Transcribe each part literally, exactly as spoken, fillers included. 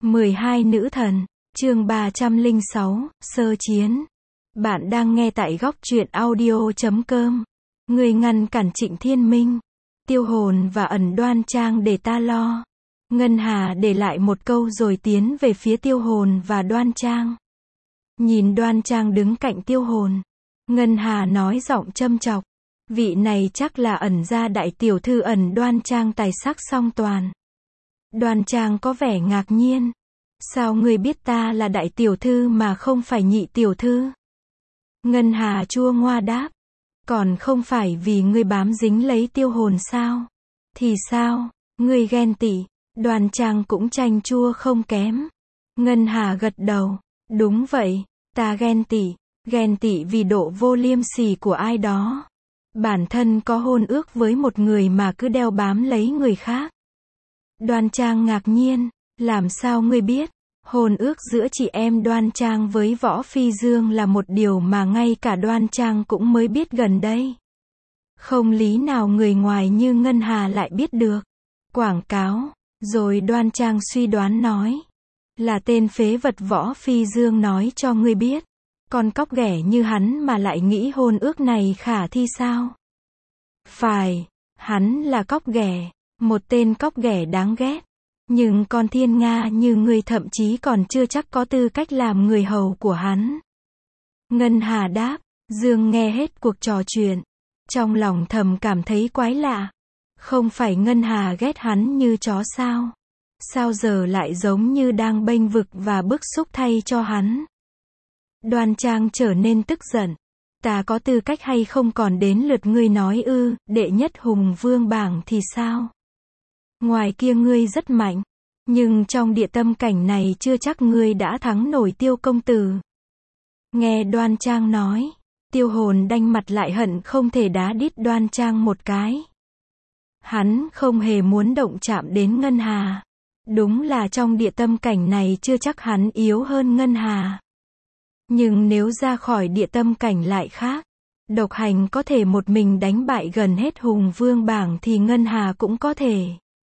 mười hai nữ thần, chương ba trăm lẻ sáu, sơ chiến. Bạn đang nghe tại góc truyện audio chấm com. Người ngăn cản Trịnh Thiên Minh, Tiêu Hồn và Ẩn Đoan Trang để ta lo. Ngân Hà để lại một câu rồi tiến về phía Tiêu Hồn và Đoan Trang. Nhìn Đoan Trang đứng cạnh Tiêu Hồn, Ngân Hà nói giọng châm chọc. Vị này chắc là Ẩn gia đại tiểu thư Ẩn Đoan Trang tài sắc song toàn. Đoan Trang có vẻ ngạc nhiên. Sao ngươi biết ta là đại tiểu thư mà không phải nhị tiểu thư? Ngân Hà chua ngoa đáp. Còn không phải vì ngươi bám dính lấy Tiêu Hồn sao? Thì sao? Ngươi ghen tị. Đoan Trang cũng chanh chua không kém. Ngân Hà gật đầu. Đúng vậy, ta ghen tị. Ghen tị vì độ vô liêm sỉ của ai đó. Bản thân có hôn ước với một người mà cứ đeo bám lấy người khác. Đoan Trang ngạc nhiên. Làm sao ngươi biết? Hôn ước giữa chị em Đoan Trang với Võ Phi Dương là một điều mà ngay cả Đoan Trang cũng mới biết gần đây. Không lý nào người ngoài như Ngân Hà lại biết được. Quảng cáo. Rồi Đoan Trang suy đoán nói. Là tên phế vật Võ Phi Dương nói cho ngươi biết. Con cóc ghẻ như hắn mà lại nghĩ hôn ước này khả thi sao? Phải, hắn là cóc ghẻ. Một tên cóc ghẻ đáng ghét. Nhưng con thiên nga như ngươi thậm chí còn chưa chắc có tư cách làm người hầu của hắn. Ngân Hà đáp. Dương nghe hết cuộc trò chuyện. Trong lòng thầm cảm thấy quái lạ. Không phải Ngân Hà ghét hắn như chó sao? Sao giờ lại giống như đang bênh vực và bức xúc thay cho hắn? Đoan Trang trở nên tức giận. Ta có tư cách hay không còn đến lượt ngươi nói ư? Đệ nhất hùng vương bảng thì sao? Ngoài kia ngươi rất mạnh. Nhưng trong địa tâm cảnh này chưa chắc ngươi đã thắng nổi Tiêu công tử. Nghe Đoan Trang nói. Tiêu Hồn đanh mặt lại hận không thể đá đít Đoan Trang một cái. Hắn không hề muốn động chạm đến Ngân Hà. Đúng là trong địa tâm cảnh này chưa chắc hắn yếu hơn Ngân Hà. Nhưng nếu ra khỏi địa tâm cảnh lại khác. Độc Hành có thể một mình đánh bại gần hết hùng vương bảng thì Ngân Hà cũng có thể.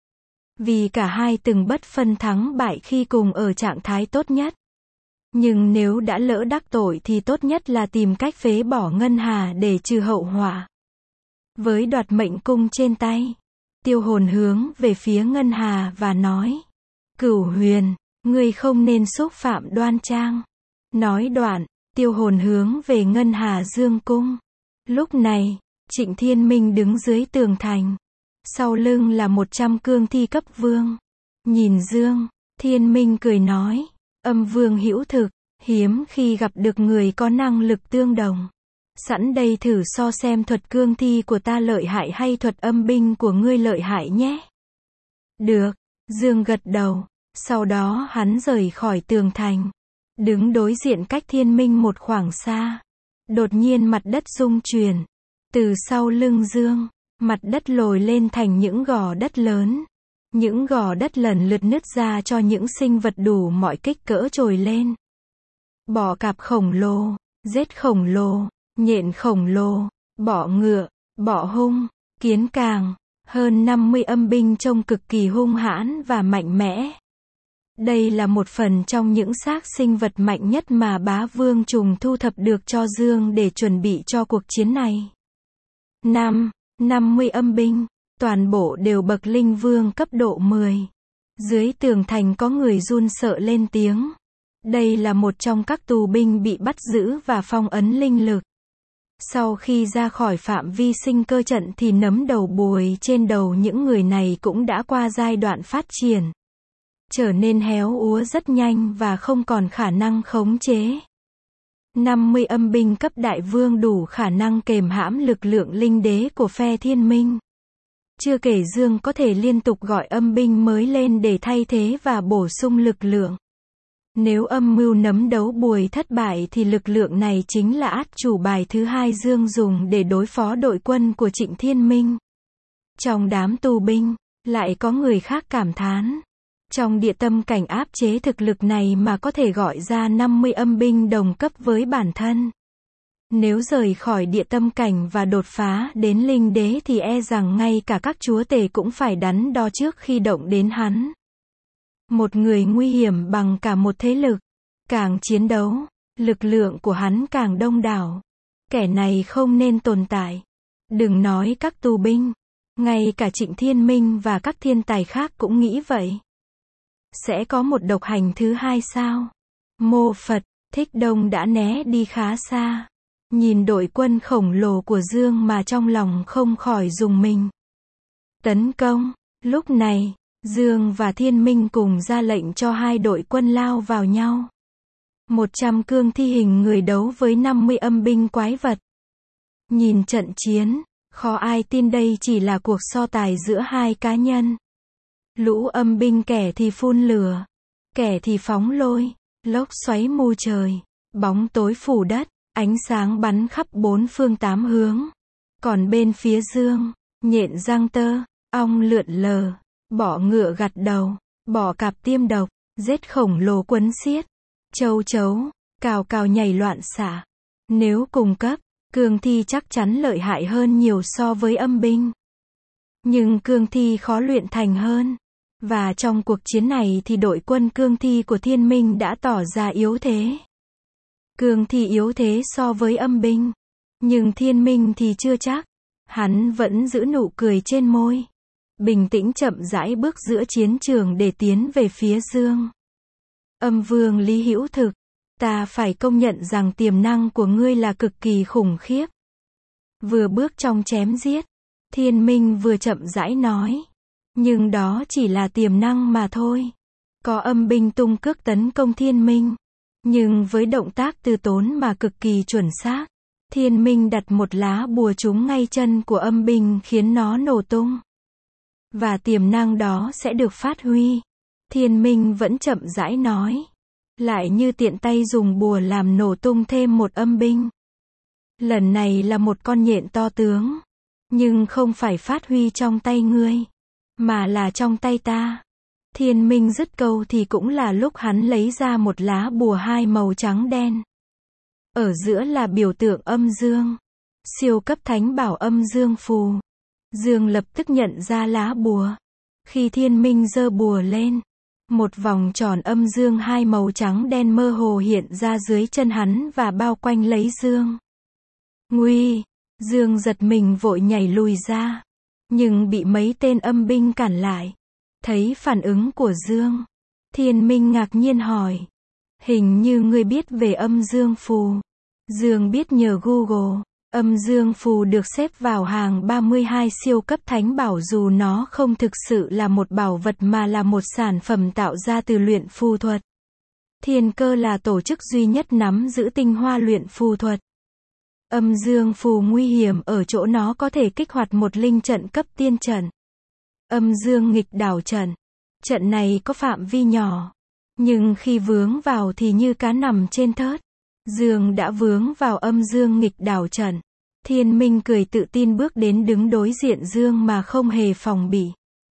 Vì cả hai từng bất phân thắng bại khi cùng ở trạng thái tốt nhất. Nhưng nếu đã lỡ đắc tội thì tốt nhất là tìm cách phế bỏ Ngân Hà để trừ hậu họa. Với đoạt mệnh cung trên tay, Tiêu Hồn hướng về phía Ngân Hà và nói. Cửu Huyền, ngươi không nên xúc phạm Đoan Trang. Nói đoạn, Tiêu Hồn hướng về Ngân Hà Dương cung. Lúc này, Trịnh Thiên Minh đứng dưới tường thành. Sau lưng là một trăm cương thi cấp vương. Nhìn Dương, Thiên Minh cười nói. Âm vương hữu thực, hiếm khi gặp được người có năng lực tương đồng. Sẵn đây thử so xem thuật cương thi của ta lợi hại hay thuật âm binh của ngươi lợi hại nhé. Được, Dương gật đầu. Sau đó hắn rời khỏi tường thành. Đứng đối diện cách Thiên Minh một khoảng xa. Đột nhiên mặt đất rung chuyển. Từ sau lưng Dương, mặt đất lồi lên thành những gò đất lớn. Những gò đất lần lượt nứt ra cho những sinh vật đủ mọi kích cỡ trồi lên. Bọ cạp khổng lồ, rết khổng lồ, nhện khổng lồ, bọ ngựa, bọ hung, kiến càng, hơn năm mươi âm binh trông cực kỳ hung hãn và mạnh mẽ. Đây là một phần trong những xác sinh vật mạnh nhất mà Bá Vương Trùng thu thập được cho Dương để chuẩn bị cho cuộc chiến này. Năm, năm mươi âm binh, toàn bộ đều bậc linh vương cấp độ mười. Dưới tường thành có người run sợ lên tiếng. Đây là một trong các tù binh bị bắt giữ và phong ấn linh lực. Sau khi ra khỏi phạm vi sinh cơ trận thì nấm đầu bùi trên đầu những người này cũng đã qua giai đoạn phát triển. Trở nên héo úa rất nhanh và không còn khả năng khống chế. năm mươi âm binh cấp đại vương đủ khả năng kềm hãm lực lượng linh đế của phe Thiên Minh. Chưa kể Dương có thể liên tục gọi âm binh mới lên để thay thế và bổ sung lực lượng. Nếu âm mưu nấm đấu bùi thất bại thì lực lượng này chính là át chủ bài thứ hai Dương dùng để đối phó đội quân của Trịnh Thiên Minh. Trong đám tù binh, lại có người khác cảm thán. Trong địa tâm cảnh áp chế thực lực này mà có thể gọi ra năm mươi âm binh đồng cấp với bản thân. Nếu rời khỏi địa tâm cảnh và đột phá đến linh đế thì e rằng ngay cả các chúa tể cũng phải đắn đo trước khi động đến hắn. Một người nguy hiểm bằng cả một thế lực. Càng chiến đấu, lực lượng của hắn càng đông đảo. Kẻ này không nên tồn tại. Đừng nói các tù binh. Ngay cả Trịnh Thiên Minh và các thiên tài khác cũng nghĩ vậy. Sẽ có một độc hành thứ hai sao? Mô Phật, Thích Đông đã né đi khá xa. Nhìn đội quân khổng lồ của Dương mà trong lòng không khỏi rùng mình. Tấn công. Lúc này, Dương và Thiên Minh cùng ra lệnh cho hai đội quân lao vào nhau. Một trăm cương thi hình người đấu với năm mươi âm binh quái vật. Nhìn trận chiến, khó ai tin đây chỉ là cuộc so tài giữa hai cá nhân. Lũ âm binh kẻ thì phun lửa, kẻ thì phóng lôi, lốc xoáy mù trời, bóng tối phủ đất, ánh sáng bắn khắp bốn phương tám hướng. Còn bên phía Dương, nhện răng tơ, ong lượn lờ, bọ ngựa gặt đầu, bọ cạp tiêm độc, rết khổng lồ quấn xiết, châu chấu, cào cào nhảy loạn xạ. Nếu cùng cấp, cương thi chắc chắn lợi hại hơn nhiều so với âm binh. Nhưng cương thi khó luyện thành hơn. Và trong cuộc chiến này thì đội quân cương thi của Thiên Minh đã tỏ ra yếu thế. Cương thi yếu thế so với âm binh. Nhưng Thiên Minh thì chưa chắc. Hắn vẫn giữ nụ cười trên môi. Bình tĩnh chậm rãi bước giữa chiến trường để tiến về phía Dương. Âm vương Lý Hữu Thực. Ta phải công nhận rằng tiềm năng của ngươi là cực kỳ khủng khiếp. Vừa bước trong chém giết, Thiên Minh vừa chậm rãi nói. Nhưng đó chỉ là tiềm năng mà thôi. Có âm binh tung cước tấn công Thiên Minh. Nhưng với động tác từ tốn mà cực kỳ chuẩn xác, Thiên Minh đặt một lá bùa trúng ngay chân của âm binh khiến nó nổ tung. Và tiềm năng đó sẽ được phát huy. Thiên Minh vẫn chậm rãi nói. Lại như tiện tay dùng bùa làm nổ tung thêm một âm binh. Lần này là một con nhện to tướng. Nhưng không phải phát huy trong tay ngươi, mà là trong tay ta. Thiên Minh dứt câu thì cũng là lúc hắn lấy ra một lá bùa hai màu trắng đen. Ở giữa là biểu tượng âm dương. Siêu cấp thánh bảo âm dương phù. Dương lập tức nhận ra lá bùa. Khi Thiên Minh giơ bùa lên, một vòng tròn âm dương hai màu trắng đen mơ hồ hiện ra dưới chân hắn và bao quanh lấy Dương. Nguy! Dương giật mình vội nhảy lùi ra. Nhưng bị mấy tên âm binh cản lại. Thấy phản ứng của Dương, Thiên Minh ngạc nhiên hỏi. Hình như ngươi biết về âm dương phù. Dương biết nhờ Google. Âm dương phù được xếp vào hàng ba mươi hai siêu cấp thánh bảo dù nó không thực sự là một bảo vật mà là một sản phẩm tạo ra từ luyện phù thuật. Thiên Cơ là tổ chức duy nhất nắm giữ tinh hoa luyện phù thuật. Âm dương phù nguy hiểm ở chỗ nó có thể kích hoạt một linh trận cấp tiên trận. Âm dương nghịch đảo trận. Trận này có phạm vi nhỏ. Nhưng khi vướng vào thì như cá nằm trên thớt. Dương đã vướng vào âm dương nghịch đảo trận. Thiên Minh cười tự tin bước đến đứng đối diện Dương mà không hề phòng bị.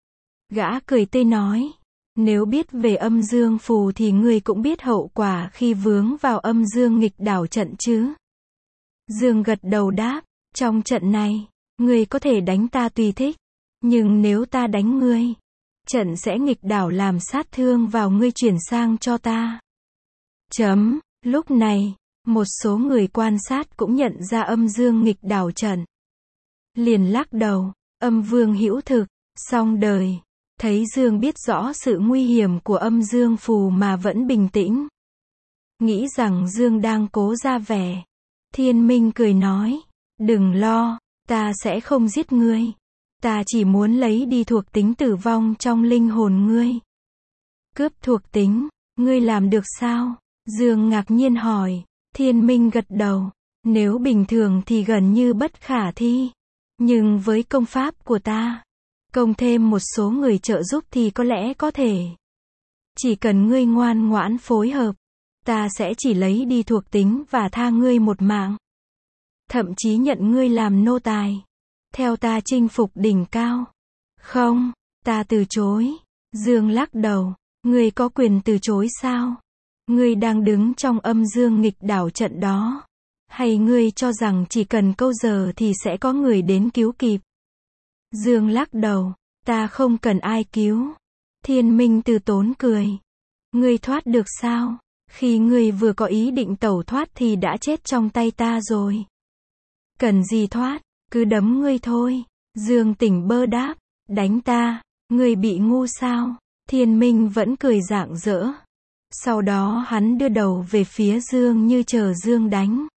Gã cười tươi nói. Nếu biết về âm dương phù thì ngươi cũng biết hậu quả khi vướng vào âm dương nghịch đảo trận chứ. Dương gật đầu đáp. Trong trận này, ngươi có thể đánh ta tùy thích. Nhưng nếu ta đánh ngươi, trận sẽ nghịch đảo làm sát thương vào ngươi chuyển sang cho ta. Chấm. Lúc này, một số người quan sát cũng nhận ra âm dương nghịch đảo trận. Liền lắc đầu. Âm vương Hữu Thực, xong đời. Thấy Dương biết rõ sự nguy hiểm của âm dương phù mà vẫn bình tĩnh. Nghĩ rằng Dương đang cố ra vẻ. Thiên Minh cười nói. Đừng lo, ta sẽ không giết ngươi. Ta chỉ muốn lấy đi thuộc tính tử vong trong linh hồn ngươi. Cướp thuộc tính, ngươi làm được sao? Dương ngạc nhiên hỏi. Thiên Minh gật đầu. Nếu bình thường thì gần như bất khả thi. Nhưng với công pháp của ta, cộng thêm một số người trợ giúp thì có lẽ có thể. Chỉ cần ngươi ngoan ngoãn phối hợp, ta sẽ chỉ lấy đi thuộc tính và tha ngươi một mạng. Thậm chí nhận ngươi làm nô tài. Theo ta chinh phục đỉnh cao. Không, ta từ chối. Dương lắc đầu. Ngươi có quyền từ chối sao? Ngươi đang đứng trong âm dương nghịch đảo trận đó. Hay ngươi cho rằng chỉ cần câu giờ thì sẽ có người đến cứu kịp? Dương lắc đầu. Ta không cần ai cứu. Thiên Minh từ tốn cười. Ngươi thoát được sao? Khi ngươi vừa có ý định tẩu thoát thì đã chết trong tay ta rồi. Cần gì thoát, cứ đấm ngươi thôi. Dương Tỉnh Bơ đáp. Đánh ta, ngươi bị ngu sao? Thiên Minh vẫn cười rạng rỡ. Sau đó hắn đưa đầu về phía Dương như chờ Dương đánh.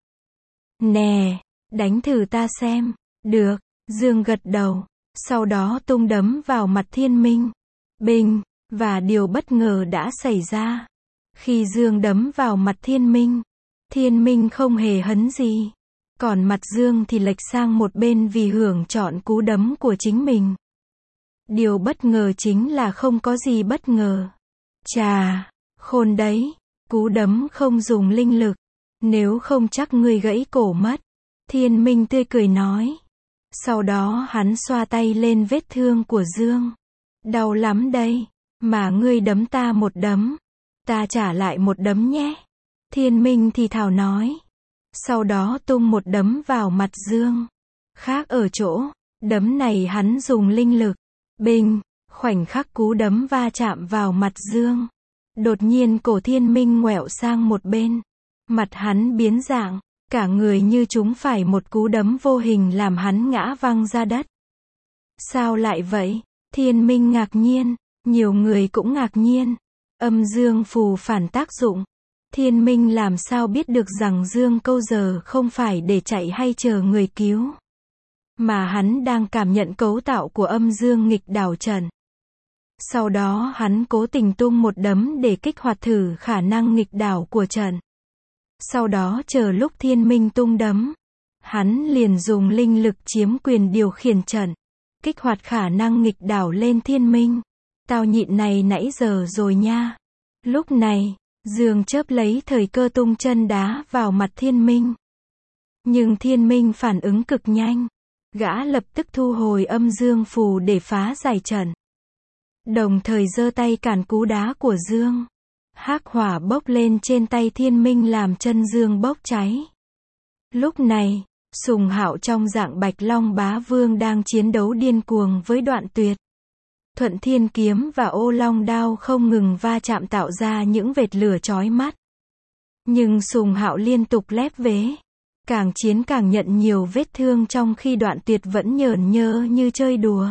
Nè, đánh thử ta xem. Được, Dương gật đầu. Sau đó tung đấm vào mặt Thiên Minh. Bình, và điều bất ngờ đã xảy ra. Khi Dương đấm vào mặt Thiên Minh, Thiên Minh không hề hấn gì. Còn mặt Dương thì lệch sang một bên vì hưởng trọn cú đấm của chính mình. Điều bất ngờ chính là không có gì bất ngờ. Chà, khôn đấy, cú đấm không dùng linh lực. Nếu không chắc ngươi gãy cổ mất. Thiên Minh tươi cười nói. Sau đó hắn xoa tay lên vết thương của Dương. Đau lắm đây, mà ngươi đấm ta một đấm. Ta trả lại một đấm nhé. Thiên Minh thì thào nói. Sau đó tung một đấm vào mặt Dương. Khác ở chỗ, đấm này hắn dùng linh lực. Bình, khoảnh khắc cú đấm va chạm vào mặt Dương. Đột nhiên cổ Thiên Minh ngoẹo sang một bên. Mặt hắn biến dạng, cả người như trúng phải một cú đấm vô hình làm hắn ngã văng ra đất. Sao lại vậy? Thiên Minh ngạc nhiên, nhiều người cũng ngạc nhiên. Âm dương phù phản tác dụng. Thiên Minh làm sao biết được rằng Dương câu giờ không phải để chạy hay chờ người cứu, mà hắn đang cảm nhận cấu tạo của âm dương nghịch đảo trận. Sau đó hắn cố tình tung một đấm để kích hoạt thử khả năng nghịch đảo của trận. Sau đó chờ lúc Thiên Minh tung đấm, hắn liền dùng linh lực chiếm quyền điều khiển trận, kích hoạt khả năng nghịch đảo lên Thiên Minh. Tao nhịn này nãy giờ rồi nha. Lúc này, Dương chớp lấy thời cơ tung chân đá vào mặt Thiên Minh. Nhưng Thiên Minh phản ứng cực nhanh. Gã lập tức thu hồi âm dương phù để phá giải trận. Đồng thời giơ tay cản cú đá của Dương. Hắc hỏa bốc lên trên tay Thiên Minh làm chân Dương bốc cháy. Lúc này, Sùng Hạo trong dạng Bạch Long Bá Vương đang chiến đấu điên cuồng với Đoạn Tuyệt. Thuận Thiên Kiếm và Ô Long Đao không ngừng va chạm tạo ra những vệt lửa chói mắt. Nhưng Sùng Hạo liên tục lép vế. Càng chiến càng nhận nhiều vết thương trong khi Đoạn Tuyệt vẫn nhởn nhơ như chơi đùa.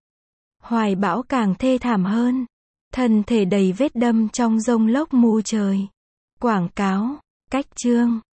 Hoài Bão càng thê thảm hơn. Thân thể đầy vết đâm trong giông lốc mù trời. Quảng cáo, cách chương.